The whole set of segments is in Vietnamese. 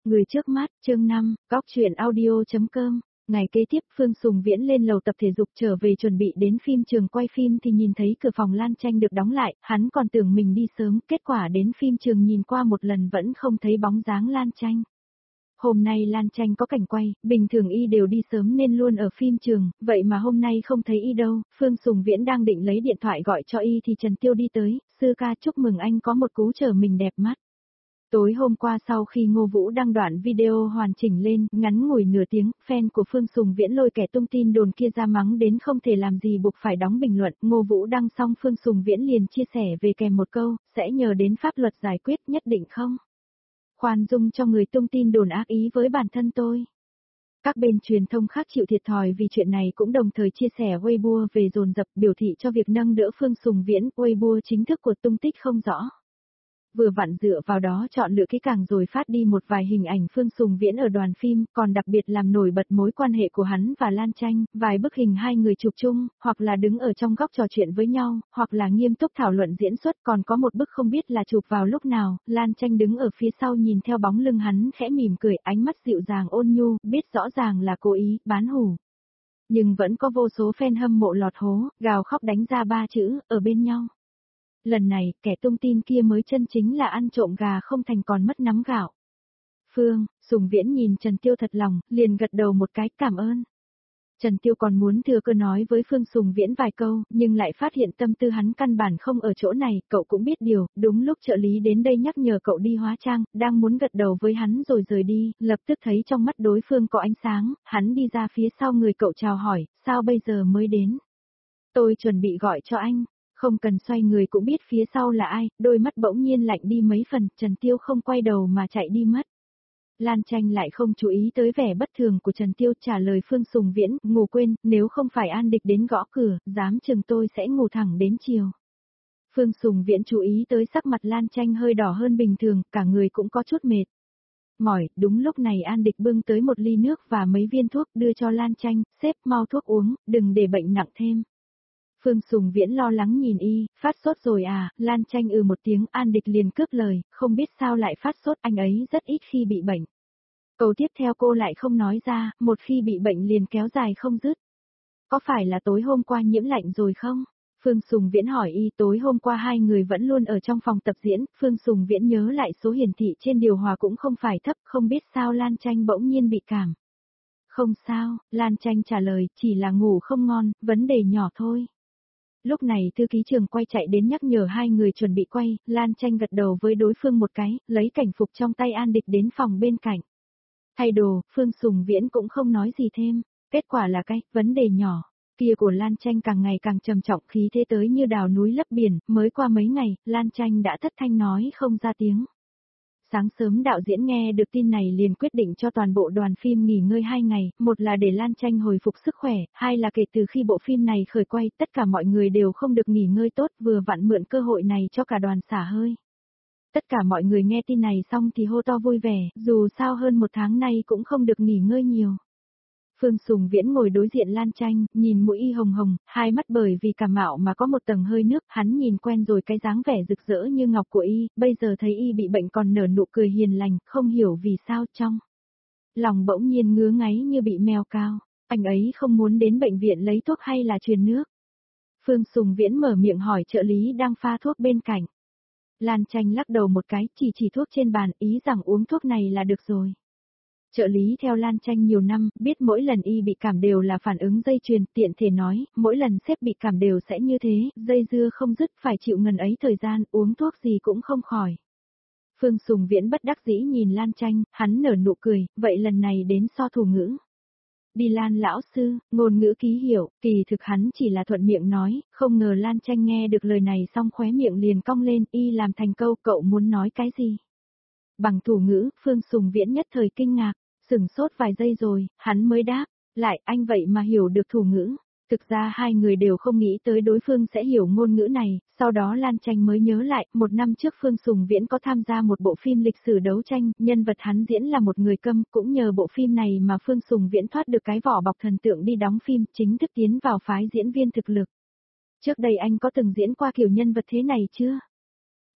Người trước mắt, chương 5, góc truyện audio.com. Ngày kế tiếp Phương Sùng Viễn lên lầu tập thể dục trở về chuẩn bị đến phim trường quay phim thì nhìn thấy cửa phòng Lan Tranh được đóng lại, hắn còn tưởng mình đi sớm, kết quả đến phim trường nhìn qua một lần vẫn không thấy bóng dáng Lan Tranh. Hôm nay Lan Tranh có cảnh quay, bình thường y đều đi sớm nên luôn ở phim trường, vậy mà hôm nay không thấy y đâu. Phương Sùng Viễn đang định lấy điện thoại gọi cho y thì Trần Tiêu đi tới, sư ca chúc mừng anh có một cú trở mình đẹp mắt. Tối hôm qua sau khi Ngô Vũ đăng đoạn video hoàn chỉnh lên, ngắn ngủi nửa tiếng, fan của Phương Sùng Viễn lôi kẻ tung tin đồn kia ra mắng đến không thể làm gì buộc phải đóng bình luận. Ngô Vũ đăng xong Phương Sùng Viễn liền chia sẻ về kèm một câu, sẽ nhờ đến pháp luật giải quyết nhất định không? Khoan dung cho người tung tin đồn ác ý với bản thân tôi. Các bên truyền thông khác chịu thiệt thòi vì chuyện này cũng đồng thời chia sẻ Weibo về dồn dập biểu thị cho việc nâng đỡ Phương Sùng Viễn. Weibo chính thức của tung tích không rõ. Vừa vặn dựa vào đó chọn lựa kỹ càng rồi phát đi một vài hình ảnh Phương Sùng Viễn ở đoàn phim, còn đặc biệt làm nổi bật mối quan hệ của hắn và Lan Tranh, vài bức hình hai người chụp chung, hoặc là đứng ở trong góc trò chuyện với nhau, hoặc là nghiêm túc thảo luận diễn xuất, còn có một bức không biết là chụp vào lúc nào, Lan Tranh đứng ở phía sau nhìn theo bóng lưng hắn khẽ mỉm cười, ánh mắt dịu dàng ôn nhu, biết rõ ràng là cố ý, bán hủ. Nhưng vẫn có vô số fan hâm mộ lọt hố, gào khóc đánh ra ba chữ, ở bên nhau. Lần này, kẻ tung tin kia mới chân chính là ăn trộm gà không thành còn mất nắm gạo. Phương Sùng Viễn nhìn Trần Tiêu thật lòng, liền gật đầu một cái cảm ơn. Trần Tiêu còn muốn thừa cơ nói với Phương Sùng Viễn vài câu, nhưng lại phát hiện tâm tư hắn căn bản không ở chỗ này, cậu cũng biết điều, đúng lúc trợ lý đến đây nhắc nhở cậu đi hóa trang, đang muốn gật đầu với hắn rồi rời đi, lập tức thấy trong mắt đối phương có ánh sáng, hắn đi ra phía sau người cậu chào hỏi, sao bây giờ mới đến? Tôi chuẩn bị gọi cho anh. Không cần xoay người cũng biết phía sau là ai, đôi mắt bỗng nhiên lạnh đi mấy phần, Trần Tiêu không quay đầu mà chạy đi mất. Lan Tranh lại không chú ý tới vẻ bất thường của Trần Tiêu, trả lời Phương Sùng Viễn, ngủ quên, nếu không phải An Địch đến gõ cửa, dám chừng tôi sẽ ngủ thẳng đến chiều. Phương Sùng Viễn chú ý tới sắc mặt Lan Tranh hơi đỏ hơn bình thường, cả người cũng có chút mệt. Mỏi, đúng lúc này An Địch bưng tới một ly nước và mấy viên thuốc đưa cho Lan Tranh, xếp mau thuốc uống, đừng để bệnh nặng thêm. Phương Sùng Viễn lo lắng nhìn y, phát sốt rồi à, Lan Tranh một tiếng, An Địch liền cướp lời, không biết sao lại phát sốt, anh ấy rất ít khi bị bệnh. Câu tiếp theo cô lại không nói ra, một khi bị bệnh liền kéo dài không dứt. Có phải là tối hôm qua nhiễm lạnh rồi không? Phương Sùng Viễn hỏi y, tối hôm qua hai người vẫn luôn ở trong phòng tập diễn, Phương Sùng Viễn nhớ lại số hiển thị trên điều hòa cũng không phải thấp, không biết sao Lan Tranh bỗng nhiên bị cảm. Không sao, Lan Tranh trả lời, chỉ là ngủ không ngon, vấn đề nhỏ thôi. Lúc này thư ký trường quay chạy đến nhắc nhở hai người chuẩn bị quay, Lan Tranh gật đầu với đối phương một cái, lấy cảnh phục trong tay An Địch đến phòng bên cạnh. Thay đồ, Phương Sùng Viễn cũng không nói gì thêm, kết quả là cái vấn đề nhỏ kia của Lan Tranh càng ngày càng trầm trọng, khí thế tới như đào núi lấp biển, mới qua mấy ngày, Lan Tranh đã thất thanh nói không ra tiếng. Sáng sớm đạo diễn nghe được tin này liền quyết định cho toàn bộ đoàn phim nghỉ ngơi 2 ngày, một là để Lan Tranh hồi phục sức khỏe, hai là kể từ khi bộ phim này khởi quay, tất cả mọi người đều không được nghỉ ngơi tốt, vừa vặn mượn cơ hội này cho cả đoàn xả hơi. Tất cả mọi người nghe tin này xong thì hô to vui vẻ, dù sao hơn một tháng nay cũng không được nghỉ ngơi nhiều. Phương Sùng Viễn ngồi đối diện Lan Tranh, nhìn mũi y hồng hồng, hai mắt bởi vì cảm mạo mà có một tầng hơi nước, hắn nhìn quen rồi cái dáng vẻ rực rỡ như ngọc của y, bây giờ thấy y bị bệnh còn nở nụ cười hiền lành, không hiểu vì sao trong lòng bỗng nhiên ngứa ngáy như bị mèo cao, anh ấy không muốn đến bệnh viện lấy thuốc hay là truyền nước. Phương Sùng Viễn mở miệng hỏi trợ lý đang pha thuốc bên cạnh. Lan Tranh lắc đầu một cái, chỉ thuốc trên bàn, ý rằng uống thuốc này là được rồi. Trợ lý theo Lan Tranh nhiều năm, biết mỗi lần y bị cảm đều là phản ứng dây chuyền, tiện thể nói, mỗi lần sếp bị cảm đều sẽ như thế, dây dưa không dứt, phải chịu ngần ấy thời gian, uống thuốc gì cũng không khỏi. Phương Sùng Viễn bất đắc dĩ nhìn Lan Tranh, hắn nở nụ cười, vậy lần này đến so thủ ngữ. Đi Lan lão sư, ngôn ngữ ký hiệu, kỳ thực hắn chỉ là thuận miệng nói, không ngờ Lan Tranh nghe được lời này xong khóe miệng liền cong lên, y làm thành câu, cậu muốn nói cái gì? Bằng thủ ngữ, Phương Sùng Viễn nhất thời kinh ngạc, sửng sốt vài giây rồi, hắn mới đáp, lại anh vậy mà hiểu được thủ ngữ. Thực ra hai người đều không nghĩ tới đối phương sẽ hiểu ngôn ngữ này, sau đó Lan Tranh mới nhớ lại, một năm trước Phương Sùng Viễn có tham gia một bộ phim lịch sử đấu tranh, nhân vật hắn diễn là một người câm, cũng nhờ bộ phim này mà Phương Sùng Viễn thoát được cái vỏ bọc thần tượng đi đóng phim, chính thức tiến vào phái diễn viên thực lực. Trước đây anh có từng diễn qua kiểu nhân vật thế này chưa?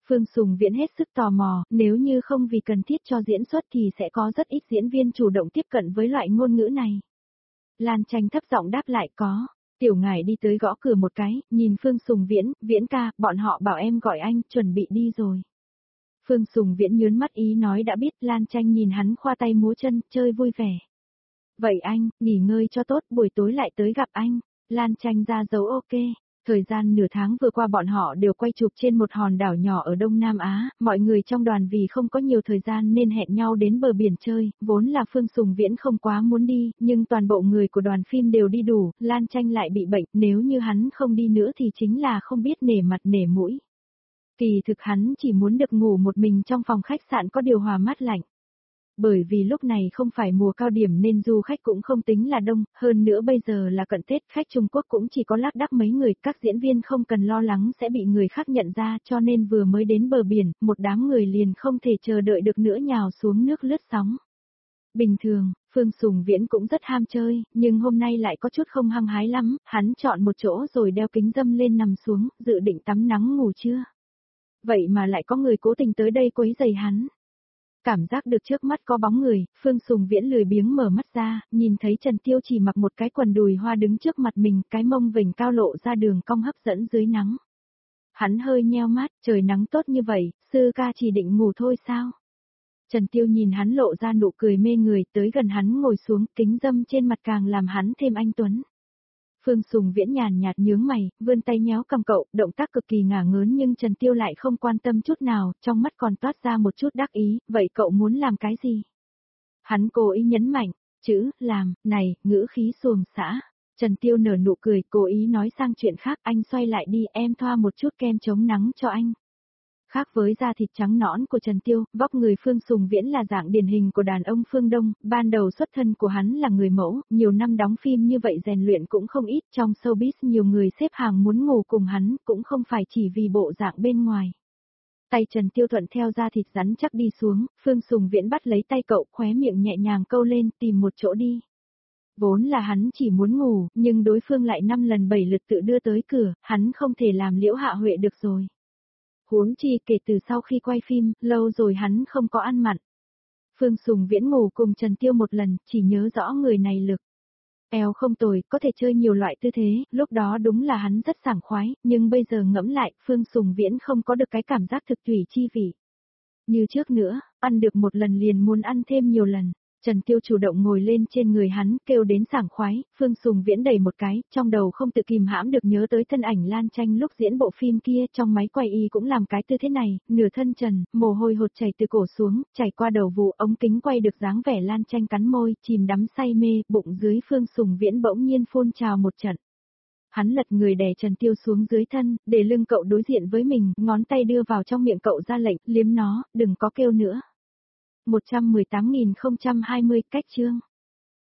Phương Sùng Viễn hết sức tò mò, nếu như không vì cần thiết cho diễn xuất thì sẽ có rất ít diễn viên chủ động tiếp cận với loại ngôn ngữ này. Lan Tranh thấp giọng đáp lại có. Tiểu Ngải đi tới gõ cửa một cái, nhìn Phương Sùng Viễn, Viễn ca, bọn họ bảo em gọi anh, chuẩn bị đi rồi. Phương Sùng Viễn nhớn mắt ý nói đã biết, Lan Tranh nhìn hắn khoa tay múa chân, chơi vui vẻ. Vậy anh, nghỉ ngơi cho tốt, buổi tối lại tới gặp anh. Lan Tranh ra dấu ok. Thời gian nửa tháng vừa qua bọn họ đều quay chụp trên một hòn đảo nhỏ ở Đông Nam Á, mọi người trong đoàn vì không có nhiều thời gian nên hẹn nhau đến bờ biển chơi, vốn là Phương Sùng Viễn không quá muốn đi, nhưng toàn bộ người của đoàn phim đều đi đủ, Lan Tranh lại bị bệnh, nếu như hắn không đi nữa thì chính là không biết nể mặt nể mũi. Kỳ thực hắn chỉ muốn được ngủ một mình trong phòng khách sạn có điều hòa mát lạnh. Bởi vì lúc này không phải mùa cao điểm nên du khách cũng không tính là đông, hơn nữa bây giờ là cận Tết, khách Trung Quốc cũng chỉ có lác đác mấy người, các diễn viên không cần lo lắng sẽ bị người khác nhận ra cho nên vừa mới đến bờ biển, một đám người liền không thể chờ đợi được nữa nhào xuống nước lướt sóng. Bình thường, Phương Sùng Viễn cũng rất ham chơi, nhưng hôm nay lại có chút không hăng hái lắm, hắn chọn một chỗ rồi đeo kính râm lên nằm xuống, dự định tắm nắng ngủ trưa. Vậy mà lại có người cố tình tới đây quấy rầy hắn. Cảm giác được trước mắt có bóng người, Phương Sùng Viễn lười biếng mở mắt ra, nhìn thấy Trần Tiêu chỉ mặc một cái quần đùi hoa đứng trước mặt mình, cái mông vểnh cao lộ ra đường cong hấp dẫn dưới nắng. Hắn hơi nheo mắt, trời nắng tốt như vậy, sư ca chỉ định ngủ thôi sao? Trần Tiêu nhìn hắn lộ ra nụ cười mê người, tới gần hắn ngồi xuống, kính dâm trên mặt càng làm hắn thêm anh tuấn. Phương Sùng Viễn nhàn nhạt nhướng mày, vươn tay nhéo cầm cậu, động tác cực kỳ ngả ngớn nhưng Trần Tiêu lại không quan tâm chút nào, trong mắt còn toát ra một chút đắc ý, vậy cậu muốn làm cái gì? Hắn cố ý nhấn mạnh, chữ, làm, này, ngữ khí xuồng xã. Trần Tiêu nở nụ cười, cố ý nói sang chuyện khác, anh xoay lại đi, em thoa một chút kem chống nắng cho anh. Khác với da thịt trắng nõn của Trần Tiêu, vóc người Phương Sùng Viễn là dạng điển hình của đàn ông phương Đông, ban đầu xuất thân của hắn là người mẫu, nhiều năm đóng phim như vậy rèn luyện cũng không ít, trong showbiz nhiều người xếp hàng muốn ngủ cùng hắn, cũng không phải chỉ vì bộ dạng bên ngoài. Tay Trần Tiêu thuận theo da thịt rắn chắc đi xuống, Phương Sùng Viễn bắt lấy tay cậu, khóe miệng nhẹ nhàng câu lên, tìm một chỗ đi. Vốn là hắn chỉ muốn ngủ, nhưng đối phương lại 5 lần 7 lượt tự đưa tới cửa, hắn không thể làm Liễu Hạ Huệ được rồi. Huống chi kể từ sau khi quay phim, lâu rồi hắn không có ăn mặn. Phương Sùng Viễn ngủ cùng Trần Tiêu một lần, chỉ nhớ rõ người này lực. Eo không tồi, có thể chơi nhiều loại tư thế, lúc đó đúng là hắn rất sảng khoái, nhưng bây giờ ngẫm lại, Phương Sùng Viễn không có được cái cảm giác thực tùy chi vị. Như trước nữa, ăn được một lần liền muốn ăn thêm nhiều lần. Trần Tiêu chủ động ngồi lên trên người hắn, kêu đến sảng khoái, Phương Sùng Viễn đẩy một cái, trong đầu không tự kìm hãm được nhớ tới thân ảnh Lan Tranh lúc diễn bộ phim kia, trong máy quay y cũng làm cái tư thế này, nửa thân trần, mồ hôi hột chảy từ cổ xuống, chảy qua đầu vụ, ống kính quay được dáng vẻ Lan Tranh cắn môi, chìm đắm say mê, bụng dưới Phương Sùng Viễn bỗng nhiên phun trào một trận. Hắn lật người đè Trần Tiêu xuống dưới thân, để lưng cậu đối diện với mình, ngón tay đưa vào trong miệng cậu ra lệnh, liếm nó, đừng có kêu nữa. 118.020 cách chương